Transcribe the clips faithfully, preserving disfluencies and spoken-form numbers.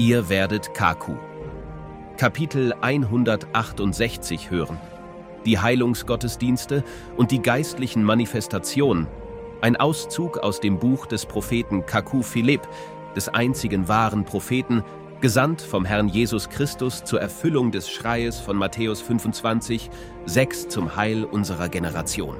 Ihr werdet Kaku, Kapitel hundertachtundsechzig hören. Die Heilungsgottesdienste und die geistlichen Manifestationen. Ein Auszug aus dem Buch des Propheten Kaku Philipp, des einzigen wahren Propheten, gesandt vom Herrn Jesus Christus zur Erfüllung des Schreies von Matthäus fünfundzwanzig, sechs zum Heil unserer Generation.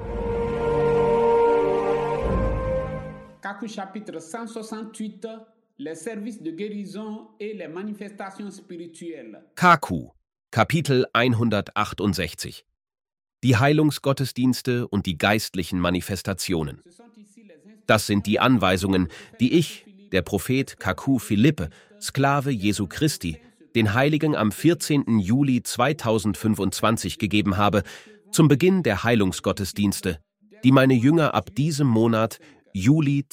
Kaku chapitre cent soixante-huit, les services de guérison et les manifestations spirituelles. Kaku, Kapitel hundertachtundsechzig. Die Heilungsgottesdienste und die geistlichen Manifestationen. Das sind die Anweisungen, die ich, der Prophet Kaku Philippe, Sklave Jesu Christi, den Heiligen am vierzehnten Juli zweitausendfünfundzwanzig gegeben habe, zum Beginn der Heilungsgottesdienste, die meine Jünger ab diesem Monat Juli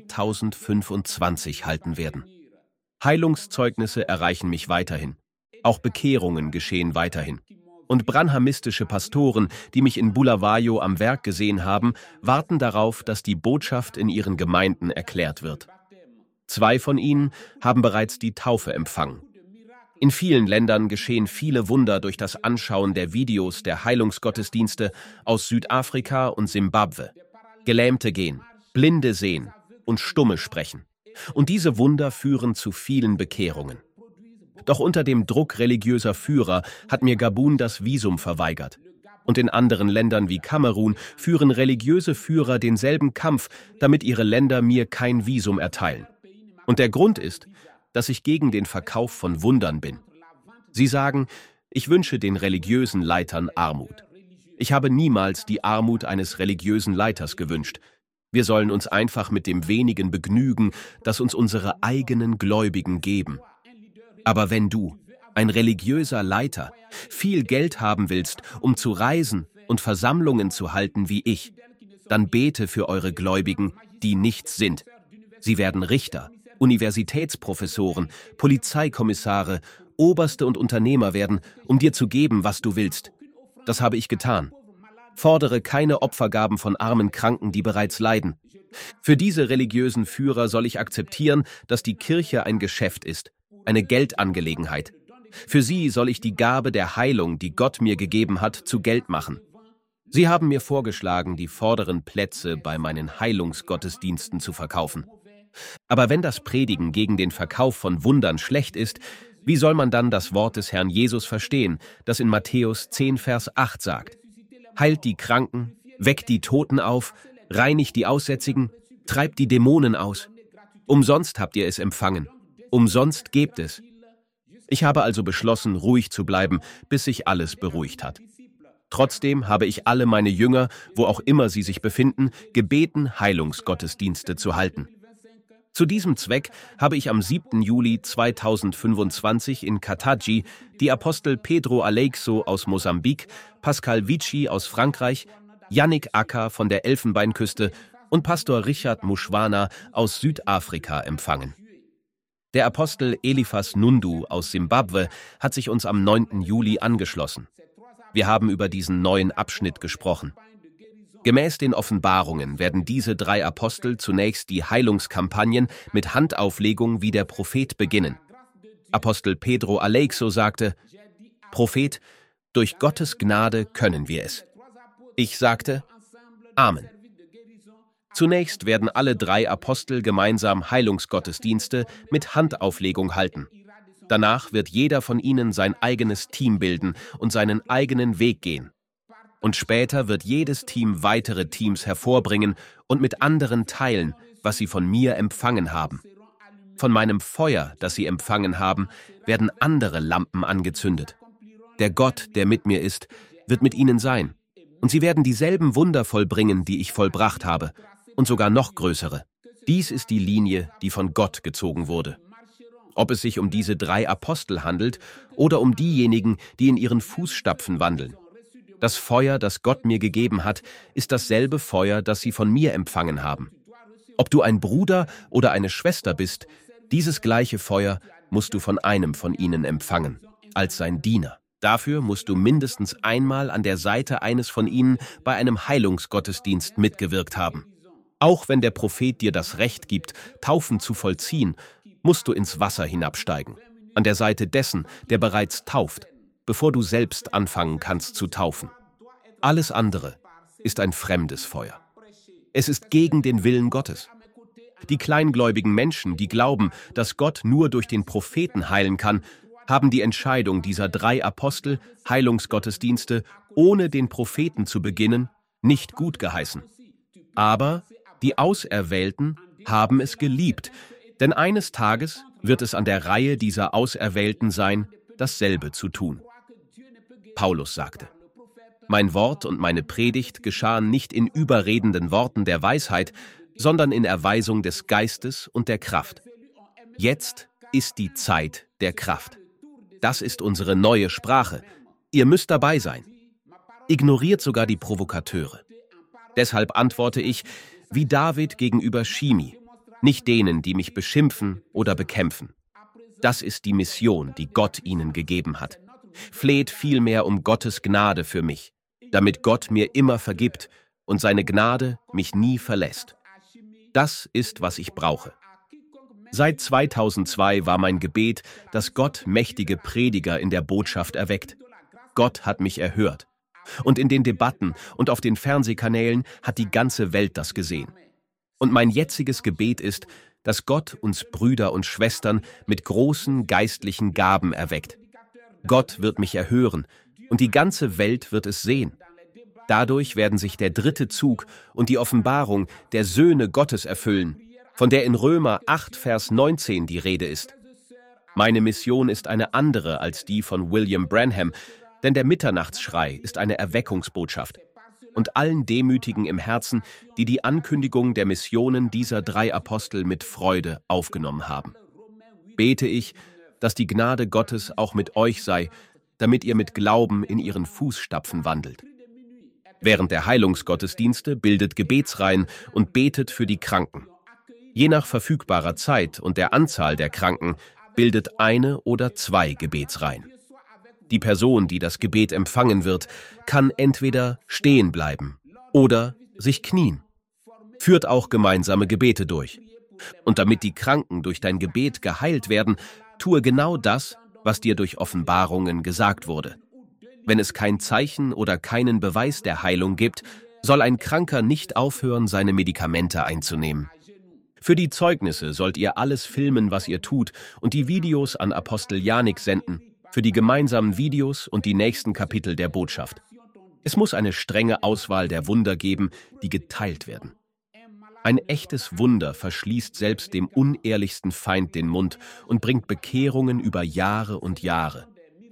zweitausendfünfundzwanzig halten werden. Heilungszeugnisse erreichen mich weiterhin. Auch Bekehrungen geschehen weiterhin. Und branhamistische Pastoren, die mich in Bulawayo am Werk gesehen haben, warten darauf, dass die Botschaft in ihren Gemeinden erklärt wird. Zwei von ihnen haben bereits die Taufe empfangen. In vielen Ländern geschehen viele Wunder durch das Anschauen der Videos der Heilungsgottesdienste aus Südafrika und Simbabwe. Gelähmte gehen, Blinde sehen und Stumme sprechen. Und diese Wunder führen zu vielen Bekehrungen. Doch unter dem Druck religiöser Führer hat mir Gabun das Visum verweigert. Und in anderen Ländern wie Kamerun führen religiöse Führer denselben Kampf, damit ihre Länder mir kein Visum erteilen. Und der Grund ist, dass ich gegen den Verkauf von Wundern bin. Sie sagen, ich wünsche den religiösen Leitern Armut. Ich habe niemals die Armut eines religiösen Leiters gewünscht. Wir sollen uns einfach mit dem wenigen begnügen, das uns unsere eigenen Gläubigen geben. Aber wenn du, ein religiöser Leiter, viel Geld haben willst, um zu reisen und Versammlungen zu halten wie ich, dann bete für eure Gläubigen, die nichts sind. Sie werden Richter, Universitätsprofessoren, Polizeikommissare, Oberste und Unternehmer werden, um dir zu geben, was du willst. Das habe ich getan. Fordere keine Opfergaben von armen Kranken, die bereits leiden. Für diese religiösen Führer soll ich akzeptieren, dass die Kirche ein Geschäft ist, eine Geldangelegenheit. Für sie soll ich die Gabe der Heilung, die Gott mir gegeben hat, zu Geld machen. Sie haben mir vorgeschlagen, die vorderen Plätze bei meinen Heilungsgottesdiensten zu verkaufen. Aber wenn das Predigen gegen den Verkauf von Wundern schlecht ist, wie soll man dann das Wort des Herrn Jesus verstehen, das in Matthäus zehn, Vers acht sagt: Heilt die Kranken, weckt die Toten auf, reinigt die Aussätzigen, treibt die Dämonen aus. Umsonst habt ihr es empfangen, umsonst gebt es. Ich habe also beschlossen, ruhig zu bleiben, bis sich alles beruhigt hat. Trotzdem habe ich alle meine Jünger, wo auch immer sie sich befinden, gebeten, Heilungsgottesdienste zu halten. Zu diesem Zweck habe ich am siebten Juli zweitausendfünfundzwanzig in Kataji die Apostel Pedro Aleixo aus Mosambik, Pascal Vici aus Frankreich, Yannick Acker von der Elfenbeinküste und Pastor Richard Mushwana aus Südafrika empfangen. Der Apostel Eliphas Nundu aus Simbabwe hat sich uns am neunten Juli angeschlossen. Wir haben über diesen neuen Abschnitt gesprochen. Gemäß den Offenbarungen werden diese drei Apostel zunächst die Heilungskampagnen mit Handauflegung wie der Prophet beginnen. Apostel Pedro Aleixo sagte: Prophet, durch Gottes Gnade können wir es. Ich sagte: Amen. Zunächst werden alle drei Apostel gemeinsam Heilungsgottesdienste mit Handauflegung halten. Danach wird jeder von ihnen sein eigenes Team bilden und seinen eigenen Weg gehen. Und später wird jedes Team weitere Teams hervorbringen und mit anderen teilen, was sie von mir empfangen haben. Von meinem Feuer, das sie empfangen haben, werden andere Lampen angezündet. Der Gott, der mit mir ist, wird mit ihnen sein. Und sie werden dieselben Wunder vollbringen, die ich vollbracht habe, und sogar noch größere. Dies ist die Linie, die von Gott gezogen wurde. Ob es sich um diese drei Apostel handelt oder um diejenigen, die in ihren Fußstapfen wandeln. Das Feuer, das Gott mir gegeben hat, ist dasselbe Feuer, das sie von mir empfangen haben. Ob du ein Bruder oder eine Schwester bist, dieses gleiche Feuer musst du von einem von ihnen empfangen, als sein Diener. Dafür musst du mindestens einmal an der Seite eines von ihnen bei einem Heilungsgottesdienst mitgewirkt haben. Auch wenn der Prophet dir das Recht gibt, Taufen zu vollziehen, musst du ins Wasser hinabsteigen. an der Seite dessen, der bereits tauft, bevor du selbst anfangen kannst zu taufen. Alles andere ist ein fremdes Feuer. Es ist gegen den Willen Gottes. Die kleingläubigen Menschen, die glauben, dass Gott nur durch den Propheten heilen kann, haben die Entscheidung dieser drei Apostel, Heilungsgottesdienste, ohne den Propheten zu beginnen, nicht gut geheißen. Aber die Auserwählten haben es geliebt, denn eines Tages wird es an der Reihe dieser Auserwählten sein, dasselbe zu tun. Paulus sagte: Mein Wort und meine Predigt geschahen nicht in überredenden Worten der Weisheit, sondern in Erweisung des Geistes und der Kraft. Jetzt ist die Zeit der Kraft. Das ist unsere neue Sprache. Ihr müsst dabei sein. Ignoriert sogar die Provokateure. Deshalb antworte ich, wie David gegenüber Shimi, nicht denen, die mich beschimpfen oder bekämpfen. Das ist die Mission, die Gott ihnen gegeben hat. Fleht vielmehr um Gottes Gnade für mich, damit Gott mir immer vergibt und seine Gnade mich nie verlässt. Das ist, was ich brauche. Seit zweitausendzwei war mein Gebet, dass Gott mächtige Prediger in der Botschaft erweckt. Gott hat mich erhört. Und in den Debatten und auf den Fernsehkanälen hat die ganze Welt das gesehen. Und mein jetziges Gebet ist, dass Gott uns Brüder und Schwestern mit großen geistlichen Gaben erweckt. Gott wird mich erhören und die ganze Welt wird es sehen. Dadurch werden sich der dritte Zug und die Offenbarung der Söhne Gottes erfüllen, von der in Römer acht, Vers neunzehn die Rede ist. Meine Mission ist eine andere als die von William Branham, denn der Mitternachtsschrei ist eine Erweckungsbotschaft. Und allen Demütigen im Herzen, die die Ankündigung der Missionen dieser drei Apostel mit Freude aufgenommen haben. Bete ich, dass die Gnade Gottes auch mit euch sei, damit ihr mit Glauben in ihren Fußstapfen wandelt. Während der Heilungsgottesdienste bildet Gebetsreihen und betet für die Kranken. Je nach verfügbarer Zeit und der Anzahl der Kranken bildet eine oder zwei Gebetsreihen. Die Person, die das Gebet empfangen wird, kann entweder stehen bleiben oder sich knien. Führt auch gemeinsame Gebete durch. Und damit die Kranken durch dein Gebet geheilt werden, tue genau das, was dir durch Offenbarungen gesagt wurde. Wenn es kein Zeichen oder keinen Beweis der Heilung gibt, soll ein Kranker nicht aufhören, seine Medikamente einzunehmen. Für die Zeugnisse sollt ihr alles filmen, was ihr tut, und die Videos an Apostel Janik senden, für die gemeinsamen Videos und die nächsten Kapitel der Botschaft. Es muss eine strenge Auswahl der Wunder geben, die geteilt werden. Ein echtes Wunder verschließt selbst dem unehrlichsten Feind den Mund und bringt Bekehrungen über Jahre und Jahre.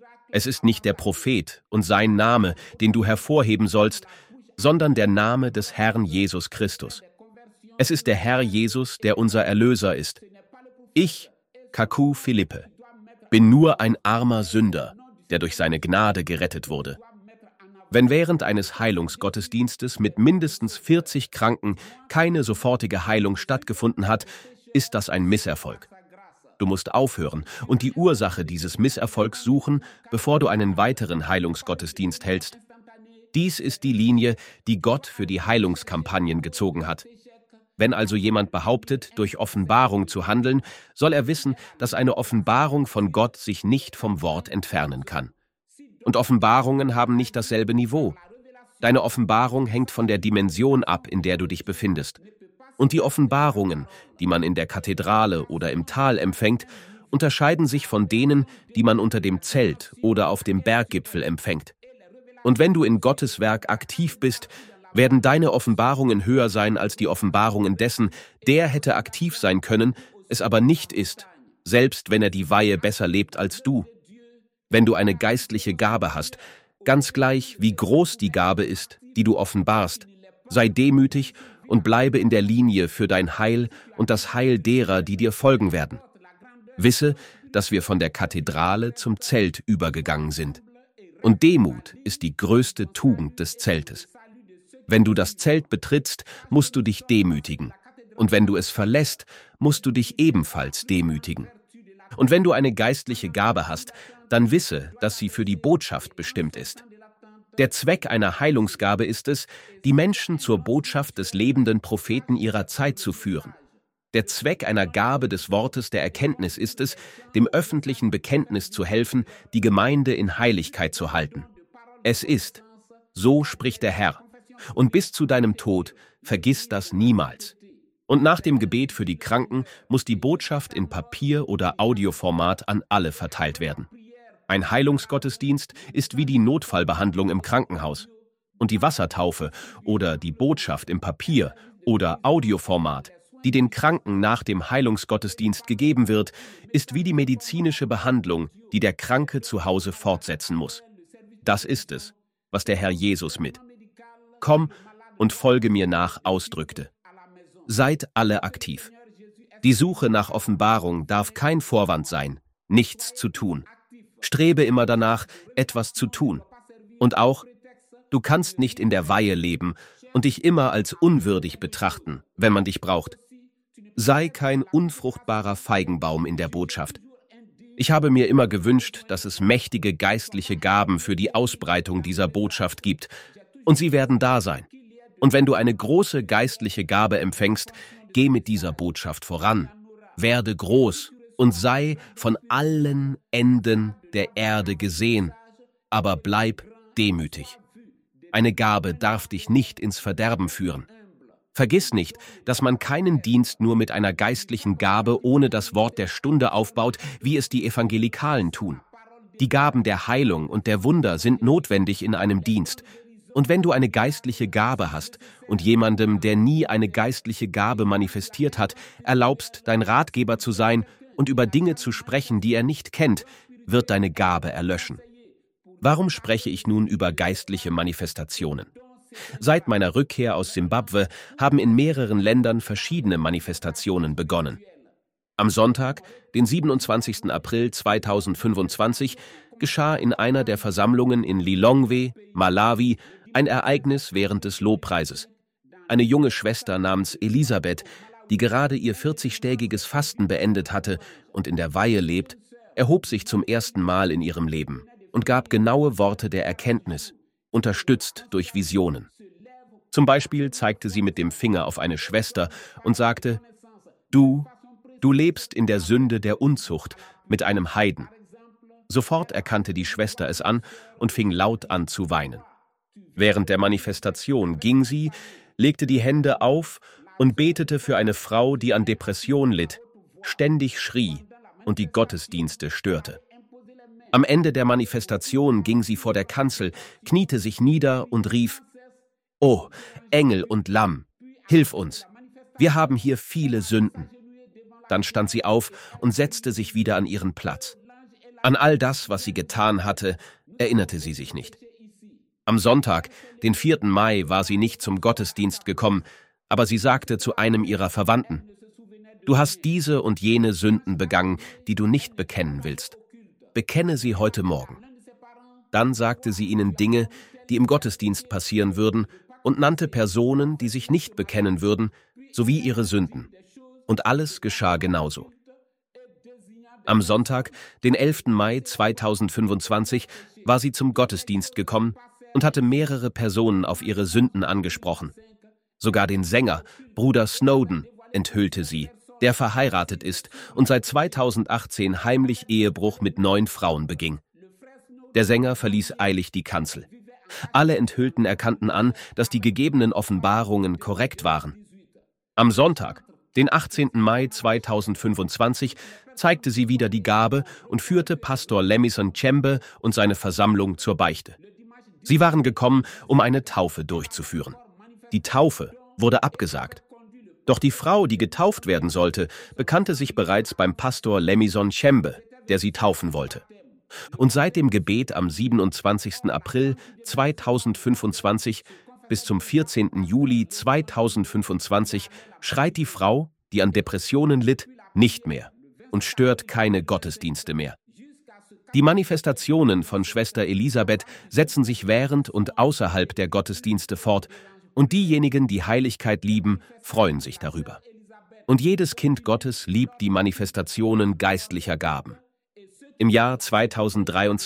Es ist nicht der Prophet und sein Name, den du hervorheben sollst, sondern der Name des Herrn Jesus Christus. Es ist der Herr Jesus, der unser Erlöser ist. Ich, Kaku Philippe, bin nur ein armer Sünder, der durch seine Gnade gerettet wurde. Wenn während eines Heilungsgottesdienstes mit mindestens vierzig Kranken keine sofortige Heilung stattgefunden hat, ist das ein Misserfolg. Du musst aufhören und die Ursache dieses Misserfolgs suchen, bevor du einen weiteren Heilungsgottesdienst hältst. Dies ist die Linie, die Gott für die Heilungskampagnen gezogen hat. Wenn also jemand behauptet, durch Offenbarung zu handeln, soll er wissen, dass eine Offenbarung von Gott sich nicht vom Wort entfernen kann. Und Offenbarungen haben nicht dasselbe Niveau. Deine Offenbarung hängt von der Dimension ab, in der du dich befindest. Und die Offenbarungen, die man in der Kathedrale oder im Tal empfängt, unterscheiden sich von denen, die man unter dem Zelt oder auf dem Berggipfel empfängt. Und wenn du in Gottes Werk aktiv bist, werden deine Offenbarungen höher sein als die Offenbarungen dessen, der hätte aktiv sein können, es aber nicht ist, selbst wenn er die Weihe besser lebt als du. Wenn du eine geistliche Gabe hast, ganz gleich, wie groß die Gabe ist, die du offenbarst, sei demütig und bleibe in der Linie für dein Heil und das Heil derer, die dir folgen werden. Wisse, dass wir von der Kathedrale zum Zelt übergegangen sind. Und Demut ist die größte Tugend des Zeltes. Wenn du das Zelt betrittst, musst du dich demütigen. Und wenn du es verlässt, musst du dich ebenfalls demütigen. Und wenn du eine geistliche Gabe hast, dann wisse, dass sie für die Botschaft bestimmt ist. Der Zweck einer Heilungsgabe ist es, die Menschen zur Botschaft des lebenden Propheten ihrer Zeit zu führen. Der Zweck einer Gabe des Wortes der Erkenntnis ist es, dem öffentlichen Bekenntnis zu helfen, die Gemeinde in Heiligkeit zu halten. Es ist, so spricht der Herr, und bis zu deinem Tod vergiss das niemals. Und nach dem Gebet für die Kranken muss die Botschaft in Papier- oder Audioformat an alle verteilt werden. Ein Heilungsgottesdienst ist wie die Notfallbehandlung im Krankenhaus. Und die Wassertaufe oder die Botschaft im Papier- oder Audioformat, die den Kranken nach dem Heilungsgottesdienst gegeben wird, ist wie die medizinische Behandlung, die der Kranke zu Hause fortsetzen muss. Das ist es, was der Herr Jesus mit „Komm und folge mir nach“ ausdrückte. Seid alle aktiv. Die Suche nach Offenbarung darf kein Vorwand sein, nichts zu tun. Strebe immer danach, etwas zu tun. Und auch, du kannst nicht in der Weihe leben und dich immer als unwürdig betrachten, wenn man dich braucht. Sei kein unfruchtbarer Feigenbaum in der Botschaft. Ich habe mir immer gewünscht, dass es mächtige geistliche Gaben für die Ausbreitung dieser Botschaft gibt. Und sie werden da sein. Und wenn du eine große geistliche Gabe empfängst, geh mit dieser Botschaft voran. Werde groß und sei von allen Enden der Erde gesehen. Aber bleib demütig. Eine Gabe darf dich nicht ins Verderben führen. Vergiss nicht, dass man keinen Dienst nur mit einer geistlichen Gabe ohne das Wort der Stunde aufbaut, wie es die Evangelikalen tun. Die Gaben der Heilung und der Wunder sind notwendig in einem Dienst. Und wenn du eine geistliche Gabe hast und jemandem, der nie eine geistliche Gabe manifestiert hat, erlaubst, dein Ratgeber zu sein und über Dinge zu sprechen, die er nicht kennt, wird deine Gabe erlöschen. Warum spreche ich nun über geistliche Manifestationen? Seit meiner Rückkehr aus Simbabwe haben in mehreren Ländern verschiedene Manifestationen begonnen. Am Sonntag, den siebenundzwanzigsten April zweitausendfünfundzwanzig, geschah in einer der Versammlungen in Lilongwe, Malawi, ein Ereignis während des Lobpreises. Eine junge Schwester namens Elisabeth, die gerade ihr vierzigtägiges Fasten beendet hatte und in der Weihe lebt, erhob sich zum ersten Mal in ihrem Leben und gab genaue Worte der Erkenntnis, unterstützt durch Visionen. Zum Beispiel zeigte sie mit dem Finger auf eine Schwester und sagte: Du, du lebst in der Sünde der Unzucht mit einem Heiden. Sofort erkannte die Schwester es an und fing laut an zu weinen. Während der Manifestation ging sie, legte die Hände auf und betete für eine Frau, die an Depression litt, ständig schrie und die Gottesdienste störte. Am Ende der Manifestation ging sie vor der Kanzel, kniete sich nieder und rief: Oh, Engel und Lamm, hilf uns! Wir haben hier viele Sünden. Dann stand sie auf und setzte sich wieder an ihren Platz. An all das, was sie getan hatte, erinnerte sie sich nicht. Am Sonntag, den vierten Mai, war sie nicht zum Gottesdienst gekommen, aber sie sagte zu einem ihrer Verwandten: Du hast diese und jene Sünden begangen, die du nicht bekennen willst. Bekenne sie heute Morgen. Dann sagte sie ihnen Dinge, die im Gottesdienst passieren würden, und nannte Personen, die sich nicht bekennen würden, sowie ihre Sünden. Und alles geschah genauso. Am Sonntag, den elften Mai zweitausendfünfundzwanzig, war sie zum Gottesdienst gekommen und hatte mehrere Personen auf ihre Sünden angesprochen. Sogar den Sänger, Bruder Snowden, enthüllte sie, der verheiratet ist und seit zweitausendachtzehn heimlich Ehebruch mit neun Frauen beging. Der Sänger verließ eilig die Kanzel. Alle Enthüllten erkannten an, dass die gegebenen Offenbarungen korrekt waren. Am Sonntag, den achtzehnten Mai zweitausendfünfundzwanzig, zeigte sie wieder die Gabe und führte Pastor Lemison Tshembe und seine Versammlung zur Beichte. Sie waren gekommen, um eine Taufe durchzuführen. Die Taufe wurde abgesagt. Doch die Frau, die getauft werden sollte, bekannte sich bereits beim Pastor Lemison Tshembe, der sie taufen wollte. Und seit dem Gebet am siebenundzwanzigsten April zweitausendfünfundzwanzig bis zum vierzehnten Juli zweitausendfünfundzwanzig schreit die Frau, die an Depressionen litt, nicht mehr und stört keine Gottesdienste mehr. Die Manifestationen von Schwester Elisabeth setzen sich während und außerhalb der Gottesdienste fort, und diejenigen, die Heiligkeit lieben, freuen sich darüber. Und jedes Kind Gottes liebt die Manifestationen geistlicher Gaben. Im Jahr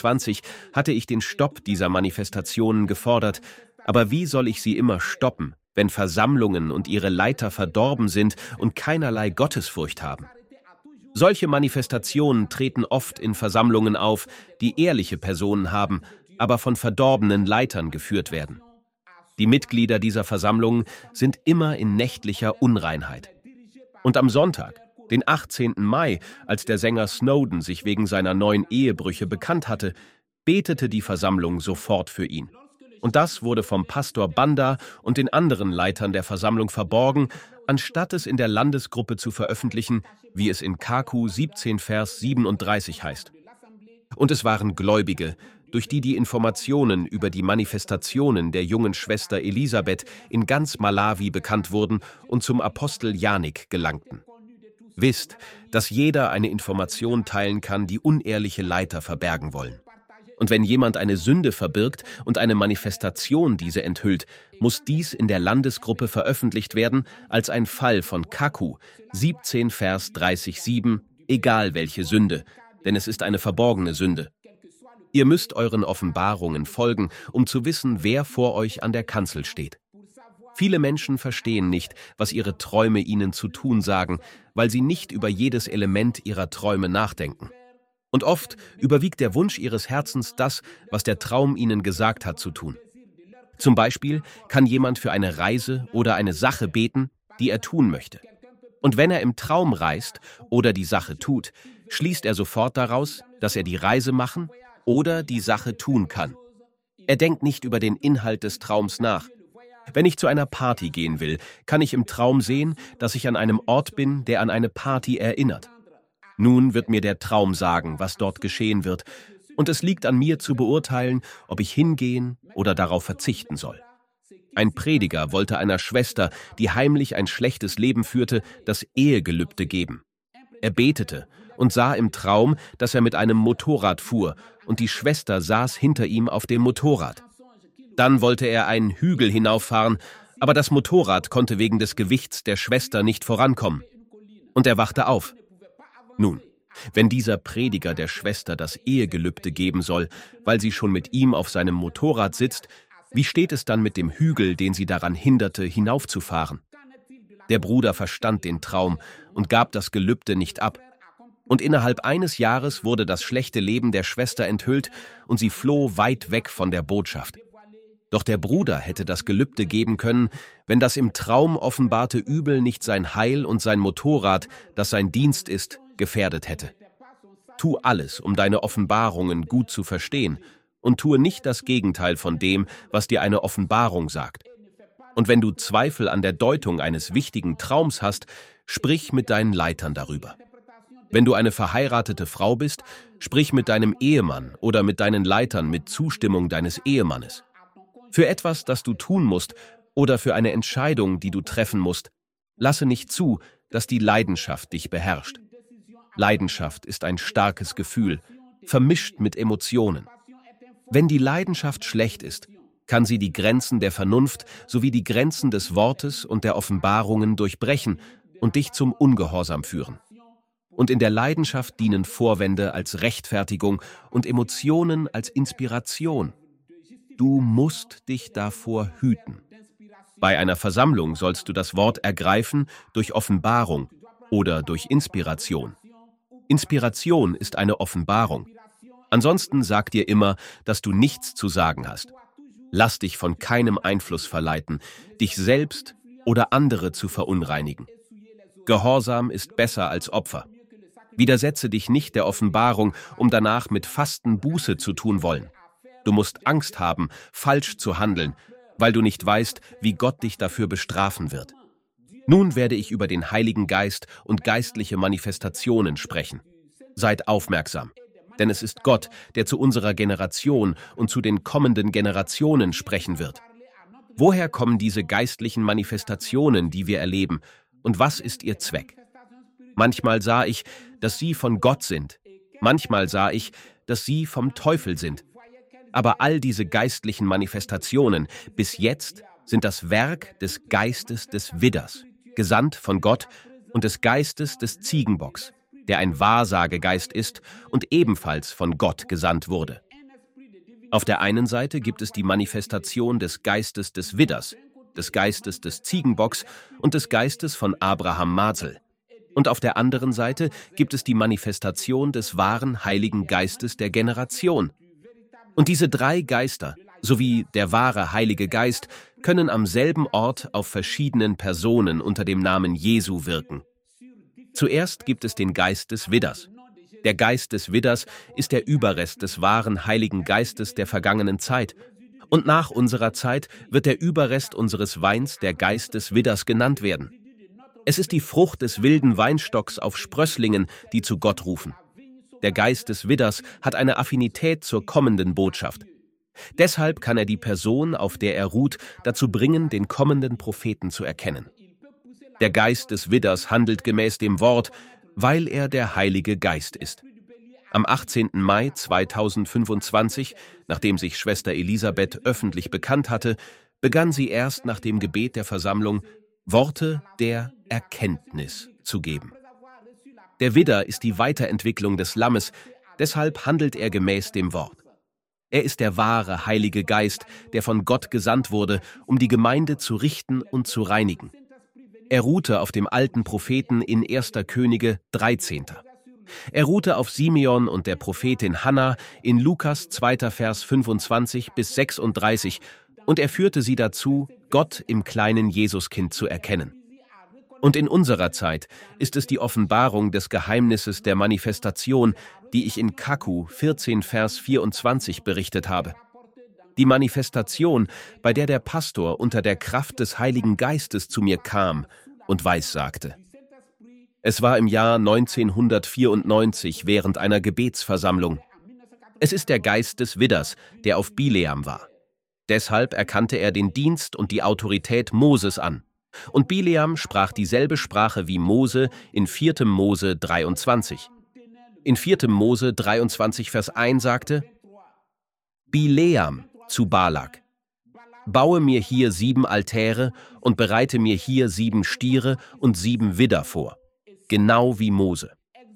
zweitausenddreiundzwanzig hatte ich den Stopp dieser Manifestationen gefordert, aber wie soll ich sie immer stoppen, wenn Versammlungen und ihre Leiter verdorben sind und keinerlei Gottesfurcht haben. Solche Manifestationen treten oft in Versammlungen auf, die ehrliche Personen haben, aber von verdorbenen Leitern geführt werden. Die Mitglieder dieser Versammlungen sind immer in nächtlicher Unreinheit. Und am Sonntag, den achtzehnten Mai, als der Sänger Snowden sich wegen seiner neuen Ehebrüche bekannt hatte, betete die Versammlung sofort für ihn. Und das wurde vom Pastor Banda und den anderen Leitern der Versammlung verborgen, anstatt es in der Landesgruppe zu veröffentlichen, wie es in Kaku siebzehn Vers siebenunddreißig heißt. Und es waren Gläubige, durch die die Informationen über die Manifestationen der jungen Schwester Elisabeth in ganz Malawi bekannt wurden und zum Apostel Janik gelangten. Wisst, dass jeder eine Information teilen kann, die unehrliche Leiter verbergen wollen. Und wenn jemand eine Sünde verbirgt und eine Manifestation diese enthüllt, muss dies in der Landesgruppe veröffentlicht werden als ein Fall von Kaku, siebzehn Vers dreißig sieben, egal welche Sünde, denn es ist eine verborgene Sünde. Ihr müsst euren Offenbarungen folgen, um zu wissen, wer vor euch an der Kanzel steht. Viele Menschen verstehen nicht, was ihre Träume ihnen zu tun sagen, weil sie nicht über jedes Element ihrer Träume nachdenken. Und oft überwiegt der Wunsch ihres Herzens das, was der Traum ihnen gesagt hat zu tun. Zum Beispiel kann jemand für eine Reise oder eine Sache beten, die er tun möchte. Und wenn er im Traum reist oder die Sache tut, schließt er sofort daraus, dass er die Reise machen oder die Sache tun kann. Er denkt nicht über den Inhalt des Traums nach. Wenn ich zu einer Party gehen will, kann ich im Traum sehen, dass ich an einem Ort bin, der an eine Party erinnert. Nun wird mir der Traum sagen, was dort geschehen wird, und es liegt an mir zu beurteilen, ob ich hingehen oder darauf verzichten soll. Ein Prediger wollte einer Schwester, die heimlich ein schlechtes Leben führte, das Ehegelübde geben. Er betete und sah im Traum, dass er mit einem Motorrad fuhr, und die Schwester saß hinter ihm auf dem Motorrad. Dann wollte er einen Hügel hinauffahren, aber das Motorrad konnte wegen des Gewichts der Schwester nicht vorankommen. Und er wachte auf. Nun, wenn dieser Prediger der Schwester das Ehegelübde geben soll, weil sie schon mit ihm auf seinem Motorrad sitzt, wie steht es dann mit dem Hügel, den sie daran hinderte, hinaufzufahren? Der Bruder verstand den Traum und gab das Gelübde nicht ab. Und innerhalb eines Jahres wurde das schlechte Leben der Schwester enthüllt und sie floh weit weg von der Botschaft. Doch der Bruder hätte das Gelübde geben können, wenn das im Traum offenbarte Übel nicht sein Heil und sein Motorrad, das sein Dienst ist, gefährdet hätte. Tu alles, um deine Offenbarungen gut zu verstehen, und tue nicht das Gegenteil von dem, was dir eine Offenbarung sagt. Und wenn du Zweifel an der Deutung eines wichtigen Traums hast, sprich mit deinen Leitern darüber. Wenn du eine verheiratete Frau bist, sprich mit deinem Ehemann oder mit deinen Leitern mit Zustimmung deines Ehemannes. Für etwas, das du tun musst, oder für eine Entscheidung, die du treffen musst, lasse nicht zu, dass die Leidenschaft dich beherrscht. Leidenschaft ist ein starkes Gefühl, vermischt mit Emotionen. Wenn die Leidenschaft schlecht ist, kann sie die Grenzen der Vernunft sowie die Grenzen des Wortes und der Offenbarungen durchbrechen und dich zum Ungehorsam führen. Und in der Leidenschaft dienen Vorwände als Rechtfertigung und Emotionen als Inspiration. Du musst dich davor hüten. Bei einer Versammlung sollst du das Wort ergreifen durch Offenbarung oder durch Inspiration. Inspiration ist eine Offenbarung. Ansonsten sag dir immer, dass du nichts zu sagen hast. Lass dich von keinem Einfluss verleiten, dich selbst oder andere zu verunreinigen. Gehorsam ist besser als Opfer. Widersetze dich nicht der Offenbarung, um danach mit Fasten Buße zu tun wollen. Du musst Angst haben, falsch zu handeln, weil du nicht weißt, wie Gott dich dafür bestrafen wird. Nun werde ich über den Heiligen Geist und geistliche Manifestationen sprechen. Seid aufmerksam, denn es ist Gott, der zu unserer Generation und zu den kommenden Generationen sprechen wird. Woher kommen diese geistlichen Manifestationen, die wir erleben, und was ist ihr Zweck? Manchmal sah ich, dass sie von Gott sind. Manchmal sah ich, dass sie vom Teufel sind. Aber all diese geistlichen Manifestationen bis jetzt sind das Werk des Geistes des Widders, gesandt von Gott, und des Geistes des Ziegenbocks, der ein Wahrsagegeist ist und ebenfalls von Gott gesandt wurde. Auf der einen Seite gibt es die Manifestation des Geistes des Widders, des Geistes des Ziegenbocks und des Geistes von Abraham Masel. Und auf der anderen Seite gibt es die Manifestation des wahren Heiligen Geistes der Generation. Und diese drei Geister, sowie der wahre Heilige Geist, können am selben Ort auf verschiedenen Personen unter dem Namen Jesu wirken. Zuerst gibt es den Geist des Widders. Der Geist des Widders ist der Überrest des wahren Heiligen Geistes der vergangenen Zeit. Und nach unserer Zeit wird der Überrest unseres Weins der Geist des Widders genannt werden. Es ist die Frucht des wilden Weinstocks auf Sprösslingen, die zu Gott rufen. Der Geist des Widders hat eine Affinität zur kommenden Botschaft. Deshalb kann er die Person, auf der er ruht, dazu bringen, den kommenden Propheten zu erkennen. Der Geist des Widders handelt gemäß dem Wort, weil er der Heilige Geist ist. Am achtzehnten Mai zweitausendfünfundzwanzig, nachdem sich Schwester Elisabeth öffentlich bekannt hatte, begann sie erst nach dem Gebet der Versammlung, Worte der Erkenntnis zu geben. Der Widder ist die Weiterentwicklung des Lammes, deshalb handelt er gemäß dem Wort. Er ist der wahre Heilige Geist, der von Gott gesandt wurde, um die Gemeinde zu richten und zu reinigen. Er ruhte auf dem alten Propheten in erster Könige dreizehn. Er ruhte auf Simeon und der Prophetin Hannah in Lukas zweiter Vers fünfundzwanzig bis sechsunddreißig und er führte sie dazu, Gott im kleinen Jesuskind zu erkennen. Und in unserer Zeit ist es die Offenbarung des Geheimnisses der Manifestation, die ich in Kaku vierzehn Vers vierundzwanzig berichtet habe. Die Manifestation, bei der der Pastor unter der Kraft des Heiligen Geistes zu mir kam und weissagte. Es war im Jahr neunzehnhundertvierundneunzig während einer Gebetsversammlung. Es ist der Geist des Widders, der auf Bileam war. Deshalb erkannte er den Dienst und die Autorität Moses an. Und Bileam sprach dieselbe Sprache wie Mose in vierter Mose dreiundzwanzig. In vierter Mose dreiundzwanzig Vers eins sagte, Bileam zu Balak, baue mir hier sieben Altäre und bereite mir hier sieben Stiere und sieben Widder vor, genau wie Mose.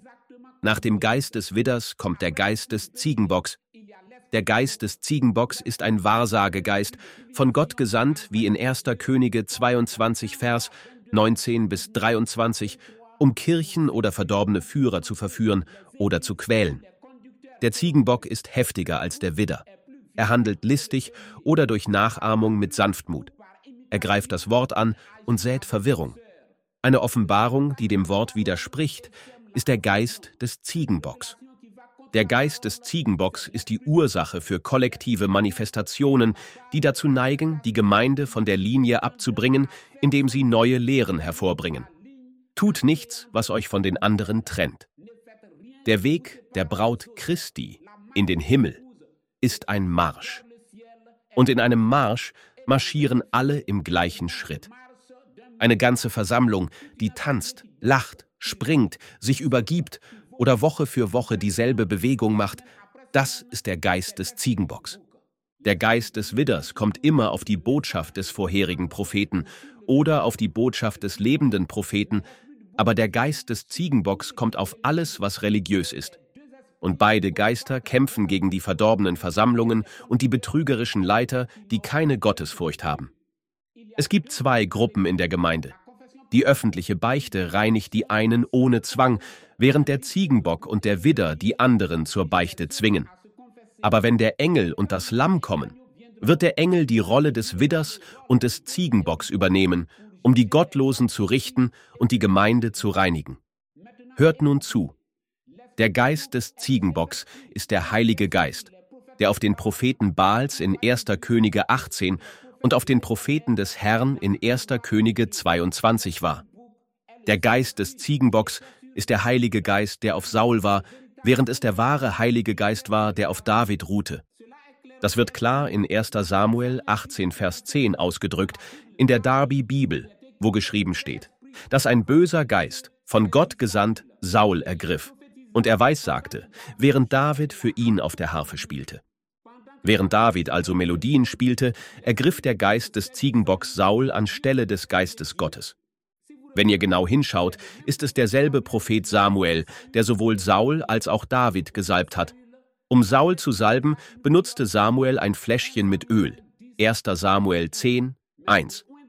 Nach dem Geist des Widders kommt der Geist des Ziegenbocks. Der Geist des Ziegenbocks ist ein Wahrsagegeist, von Gott gesandt, wie in erster Könige zweiundzwanzig Vers neunzehn bis dreiundzwanzig, um Kirchen oder verdorbene Führer zu verführen oder zu quälen. Der Ziegenbock ist heftiger als der Widder. Er handelt listig oder durch Nachahmung mit Sanftmut. Er greift das Wort an und sät Verwirrung. Eine Offenbarung, die dem Wort widerspricht, ist der Geist des Ziegenbocks. Der Geist des Ziegenbocks ist die Ursache für kollektive Manifestationen, die dazu neigen, die Gemeinde von der Linie abzubringen, indem sie neue Lehren hervorbringen. Tut nichts, was euch von den anderen trennt. Der Weg der Braut Christi in den Himmel ist ein Marsch. Und in einem Marsch marschieren alle im gleichen Schritt. Eine ganze Versammlung, die tanzt, lacht, springt, sich übergibt oder Woche für Woche dieselbe Bewegung macht, das ist der Geist des Ziegenbocks. Der Geist des Widders kommt immer auf die Botschaft des vorherigen Propheten oder auf die Botschaft des lebenden Propheten, aber der Geist des Ziegenbocks kommt auf alles, was religiös ist. Und beide Geister kämpfen gegen die verdorbenen Versammlungen und die betrügerischen Leiter, die keine Gottesfurcht haben. Es gibt zwei Gruppen in der Gemeinde. Die öffentliche Beichte reinigt die einen ohne Zwang, während der Ziegenbock und der Widder die anderen zur Beichte zwingen. Aber wenn der Engel und das Lamm kommen, wird der Engel die Rolle des Widders und des Ziegenbocks übernehmen, um die Gottlosen zu richten und die Gemeinde zu reinigen. Hört nun zu. Der Geist des Ziegenbocks ist der Heilige Geist, der auf den Propheten Baals in erster Könige achtzehn und auf den Propheten des Herrn in erster Könige zweiundzwanzig war. Der Geist des Ziegenbocks ist der Heilige Geist, der auf Saul war, während es der wahre Heilige Geist war, der auf David ruhte. Das wird klar in erster Samuel achtzehn Vers zehn ausgedrückt, in der Darby-Bibel, wo geschrieben steht, dass ein böser Geist, von Gott gesandt, Saul ergriff, und er weissagte, während David für ihn auf der Harfe spielte. Während David also Melodien spielte, ergriff der Geist des Ziegenbocks Saul anstelle des Geistes Gottes. Wenn ihr genau hinschaut, ist es derselbe Prophet Samuel, der sowohl Saul als auch David gesalbt hat. Um Saul zu salben, benutzte Samuel ein Fläschchen mit Öl. erster Samuel zehn, eins.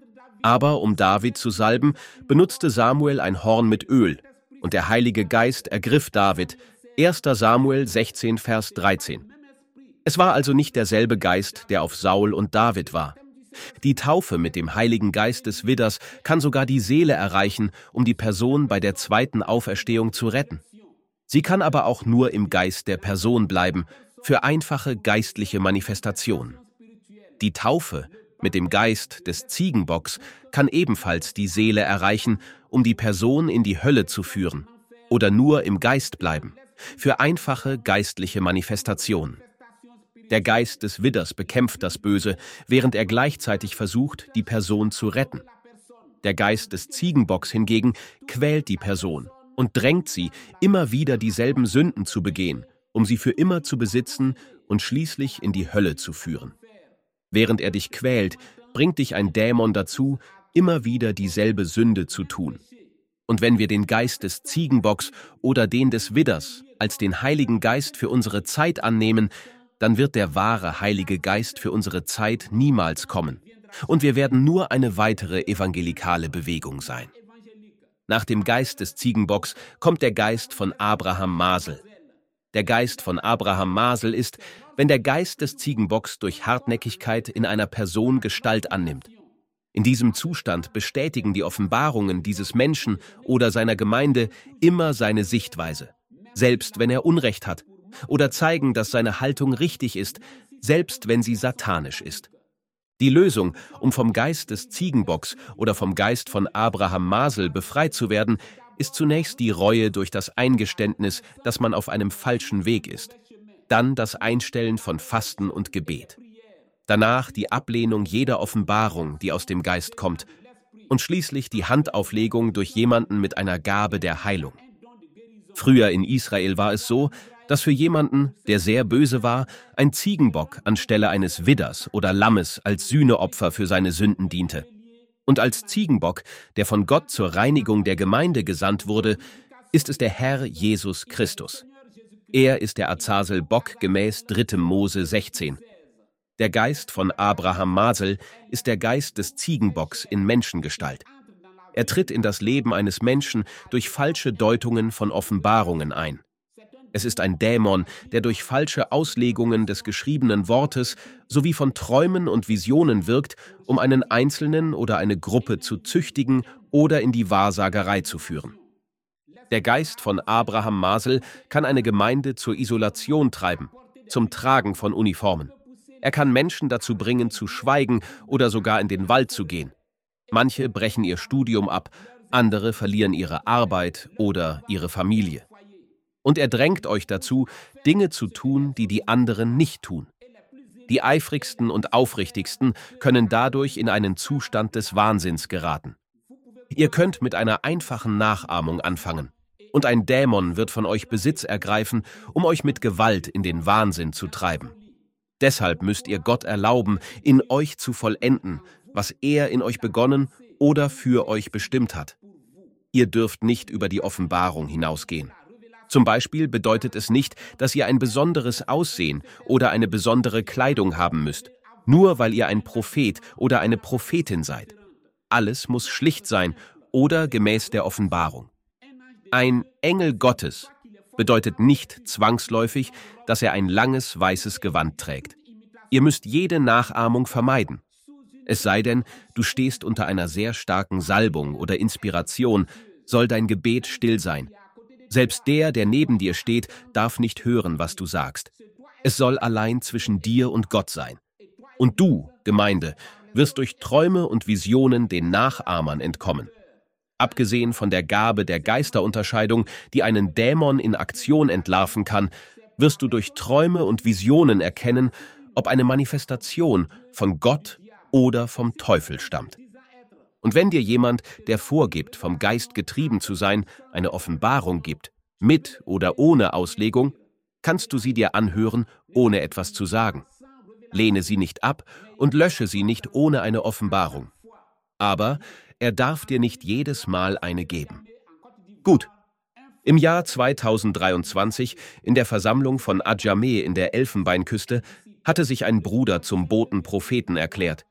Aber um David zu salben, benutzte Samuel ein Horn mit Öl, und der Heilige Geist ergriff David. erster Samuel sechzehn, Vers dreizehn. Es war also nicht derselbe Geist, der auf Saul und David war. Die Taufe mit dem Heiligen Geist des Widders kann sogar die Seele erreichen, um die Person bei der zweiten Auferstehung zu retten. Sie kann aber auch nur im Geist der Person bleiben, für einfache geistliche Manifestationen. Die Taufe mit dem Geist des Ziegenbocks kann ebenfalls die Seele erreichen, um die Person in die Hölle zu führen, oder nur im Geist bleiben, für einfache geistliche Manifestationen. Der Geist des Widders bekämpft das Böse, während er gleichzeitig versucht, die Person zu retten. Der Geist des Ziegenbocks hingegen quält die Person und drängt sie, immer wieder dieselben Sünden zu begehen, um sie für immer zu besitzen und schließlich in die Hölle zu führen. Während er dich quält, bringt dich ein Dämon dazu, immer wieder dieselbe Sünde zu tun. Und wenn wir den Geist des Ziegenbocks oder den des Widders als den Heiligen Geist für unsere Zeit annehmen, dann wird der wahre Heilige Geist für unsere Zeit niemals kommen. Und wir werden nur eine weitere evangelikale Bewegung sein. Nach dem Geist des Ziegenbocks kommt der Geist von Abraham Masel. Der Geist von Abraham Masel ist, wenn der Geist des Ziegenbocks durch Hartnäckigkeit in einer Person Gestalt annimmt. In diesem Zustand bestätigen die Offenbarungen dieses Menschen oder seiner Gemeinde immer seine Sichtweise, selbst wenn er Unrecht hat, oder zeigen, dass seine Haltung richtig ist, selbst wenn sie satanisch ist. Die Lösung, um vom Geist des Ziegenbocks oder vom Geist von Abraham Masel befreit zu werden, ist zunächst die Reue durch das Eingeständnis, dass man auf einem falschen Weg ist. Dann das Einstellen von Fasten und Gebet. Danach die Ablehnung jeder Offenbarung, die aus dem Geist kommt. Und schließlich die Handauflegung durch jemanden mit einer Gabe der Heilung. Früher in Israel war es so, dass für jemanden, der sehr böse war, ein Ziegenbock anstelle eines Widders oder Lammes als Sühneopfer für seine Sünden diente. Und als Ziegenbock, der von Gott zur Reinigung der Gemeinde gesandt wurde, ist es der Herr Jesus Christus. Er ist der Azazel-Bock gemäß dritter Mose sechzehn. Der Geist von Abraham Masel ist der Geist des Ziegenbocks in Menschengestalt. Er tritt in das Leben eines Menschen durch falsche Deutungen von Offenbarungen ein. Es ist ein Dämon, der durch falsche Auslegungen des geschriebenen Wortes sowie von Träumen und Visionen wirkt, um einen Einzelnen oder eine Gruppe zu züchtigen oder in die Wahrsagerei zu führen. Der Geist von Abraham Masel kann eine Gemeinde zur Isolation treiben, zum Tragen von Uniformen. Er kann Menschen dazu bringen, zu schweigen oder sogar in den Wald zu gehen. Manche brechen ihr Studium ab, andere verlieren ihre Arbeit oder ihre Familie. Und er drängt euch dazu, Dinge zu tun, die die anderen nicht tun. Die eifrigsten und aufrichtigsten können dadurch in einen Zustand des Wahnsinns geraten. Ihr könnt mit einer einfachen Nachahmung anfangen. Und ein Dämon wird von euch Besitz ergreifen, um euch mit Gewalt in den Wahnsinn zu treiben. Deshalb müsst ihr Gott erlauben, in euch zu vollenden, was er in euch begonnen oder für euch bestimmt hat. Ihr dürft nicht über die Offenbarung hinausgehen. Zum Beispiel bedeutet es nicht, dass ihr ein besonderes Aussehen oder eine besondere Kleidung haben müsst, nur weil ihr ein Prophet oder eine Prophetin seid. Alles muss schlicht sein oder gemäß der Offenbarung. Ein Engel Gottes bedeutet nicht zwangsläufig, dass er ein langes weißes Gewand trägt. Ihr müsst jede Nachahmung vermeiden. Es sei denn, du stehst unter einer sehr starken Salbung oder Inspiration, soll dein Gebet still sein. Selbst der, der neben dir steht, darf nicht hören, was du sagst. Es soll allein zwischen dir und Gott sein. Und du, Gemeinde, wirst durch Träume und Visionen den Nachahmern entkommen. Abgesehen von der Gabe der Geisterunterscheidung, die einen Dämon in Aktion entlarven kann, wirst du durch Träume und Visionen erkennen, ob eine Manifestation von Gott oder vom Teufel stammt. Und wenn dir jemand, der vorgibt, vom Geist getrieben zu sein, eine Offenbarung gibt, mit oder ohne Auslegung, kannst du sie dir anhören, ohne etwas zu sagen. Lehne sie nicht ab und lösche sie nicht ohne eine Offenbarung. Aber er darf dir nicht jedes Mal eine geben. Gut. Im Jahr zweitausenddreiundzwanzig, in der Versammlung von Adjamé in der Elfenbeinküste, hatte sich ein Bruder zum Botenpropheten erklärt.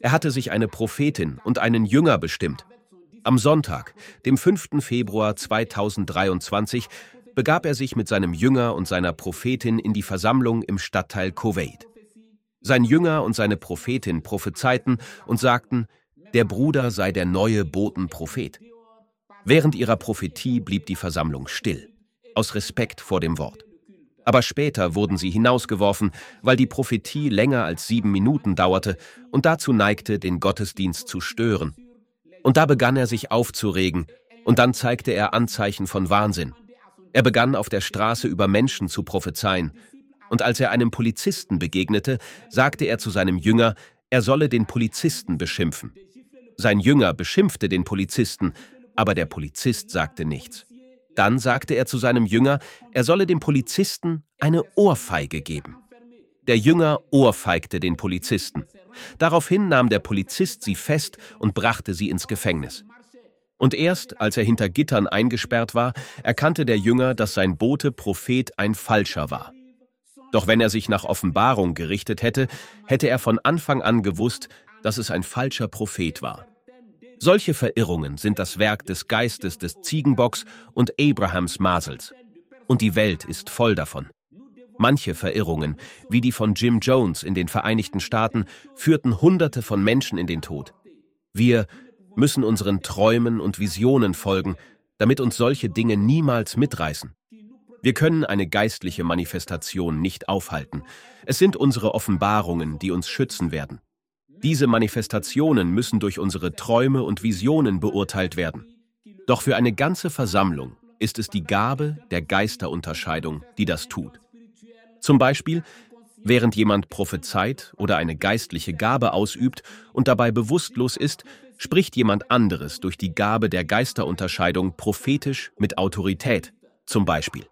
Er hatte sich eine Prophetin und einen Jünger bestimmt. Am Sonntag, dem fünften Februar zweitausenddreiundzwanzig, begab er sich mit seinem Jünger und seiner Prophetin in die Versammlung im Stadtteil Kuwait. Sein Jünger und seine Prophetin prophezeiten und sagten, der Bruder sei der neue Botenprophet. Während ihrer Prophetie blieb die Versammlung still, aus Respekt vor dem Wort. Aber später wurden sie hinausgeworfen, weil die Prophetie länger als sieben Minuten dauerte und dazu neigte, den Gottesdienst zu stören. Und da begann er sich aufzuregen, und dann zeigte er Anzeichen von Wahnsinn. Er begann auf der Straße über Menschen zu prophezeien. Und als er einem Polizisten begegnete, sagte er zu seinem Jünger, er solle den Polizisten beschimpfen. Sein Jünger beschimpfte den Polizisten, aber der Polizist sagte nichts. Dann sagte er zu seinem Jünger, er solle dem Polizisten eine Ohrfeige geben. Der Jünger ohrfeigte den Polizisten. Daraufhin nahm der Polizist sie fest und brachte sie ins Gefängnis. Und erst, als er hinter Gittern eingesperrt war, erkannte der Jünger, dass sein Bote Prophet ein Falscher war. Doch wenn er sich nach Offenbarung gerichtet hätte, hätte er von Anfang an gewusst, dass es ein falscher Prophet war. Solche Verirrungen sind das Werk des Geistes des Ziegenbocks und Abrahams Masels. Und die Welt ist voll davon. Manche Verirrungen, wie die von Jim Jones in den Vereinigten Staaten, führten Hunderte von Menschen in den Tod. Wir müssen unseren Träumen und Visionen folgen, damit uns solche Dinge niemals mitreißen. Wir können eine geistliche Manifestation nicht aufhalten. Es sind unsere Offenbarungen, die uns schützen werden. Diese Manifestationen müssen durch unsere Träume und Visionen beurteilt werden. Doch für eine ganze Versammlung ist es die Gabe der Geisterunterscheidung, die das tut. Zum Beispiel, während jemand prophezeit oder eine geistliche Gabe ausübt und dabei bewusstlos ist, spricht jemand anderes durch die Gabe der Geisterunterscheidung prophetisch mit Autorität. Zum Beispiel: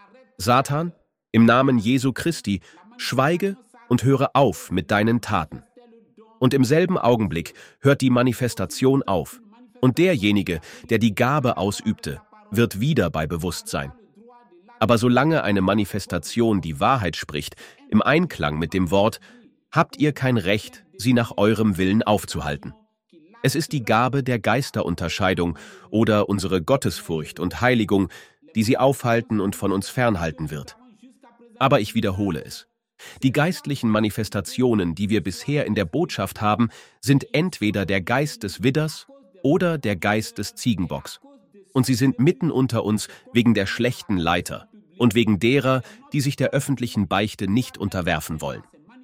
Satan, im Namen Jesu Christi, schweige und höre auf mit deinen Taten. Und im selben Augenblick hört die Manifestation auf. Und derjenige, der die Gabe ausübte, wird wieder bei Bewusstsein. Aber solange eine Manifestation die Wahrheit spricht, im Einklang mit dem Wort, habt ihr kein Recht, sie nach eurem Willen aufzuhalten. Es ist die Gabe der Geisterunterscheidung oder unsere Gottesfurcht und Heiligung, die sie aufhalten und von uns fernhalten wird. Aber ich wiederhole es. Die geistlichen Manifestationen, die wir bisher in der Botschaft haben, sind entweder der Geist des Widders oder der Geist des Ziegenbocks. Und sie sind mitten unter uns wegen der schlechten Leiter und wegen derer, die sich der öffentlichen Beichte nicht unterwerfen wollen.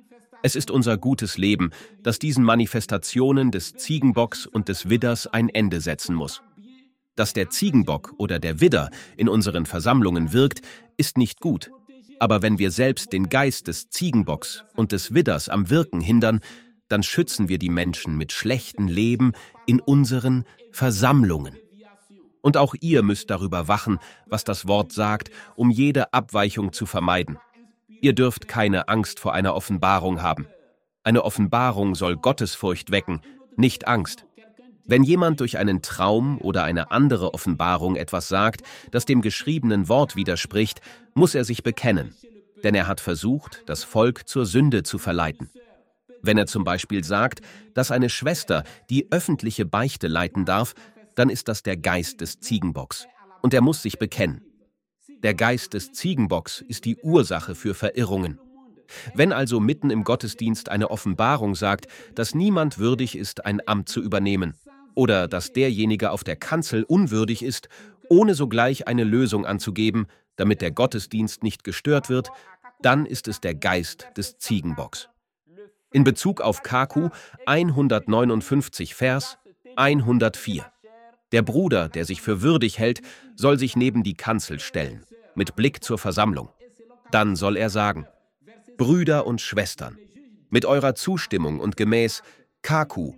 Es ist unser gutes Leben, das diesen Manifestationen des Ziegenbocks und des Widders ein Ende setzen muss. Dass der Ziegenbock oder der Widder in unseren Versammlungen wirkt, ist nicht gut. Aber wenn wir selbst den Geist des Ziegenbocks und des Widders am Wirken hindern, dann schützen wir die Menschen mit schlechtem Leben in unseren Versammlungen. Und auch ihr müsst darüber wachen, was das Wort sagt, um jede Abweichung zu vermeiden. Ihr dürft keine Angst vor einer Offenbarung haben. Eine Offenbarung soll Gottesfurcht wecken, nicht Angst. Wenn jemand durch einen Traum oder eine andere Offenbarung etwas sagt, das dem geschriebenen Wort widerspricht, muss er sich bekennen, denn er hat versucht, das Volk zur Sünde zu verleiten. Wenn er zum Beispiel sagt, dass eine Schwester die öffentliche Beichte leiten darf, dann ist das der Geist des Ziegenbocks, und er muss sich bekennen. Der Geist des Ziegenbocks ist die Ursache für Verirrungen. Wenn also mitten im Gottesdienst eine Offenbarung sagt, dass niemand würdig ist, ein Amt zu übernehmen, oder dass derjenige auf der Kanzel unwürdig ist, ohne sogleich eine Lösung anzugeben, damit der Gottesdienst nicht gestört wird, dann ist es der Geist des Ziegenbocks. In Bezug auf Kaku hundertneunundfünfzig, Vers hundertvier. Der Bruder, der sich für würdig hält, soll sich neben die Kanzel stellen, mit Blick zur Versammlung. Dann soll er sagen: Brüder und Schwestern, mit eurer Zustimmung und gemäß Kaku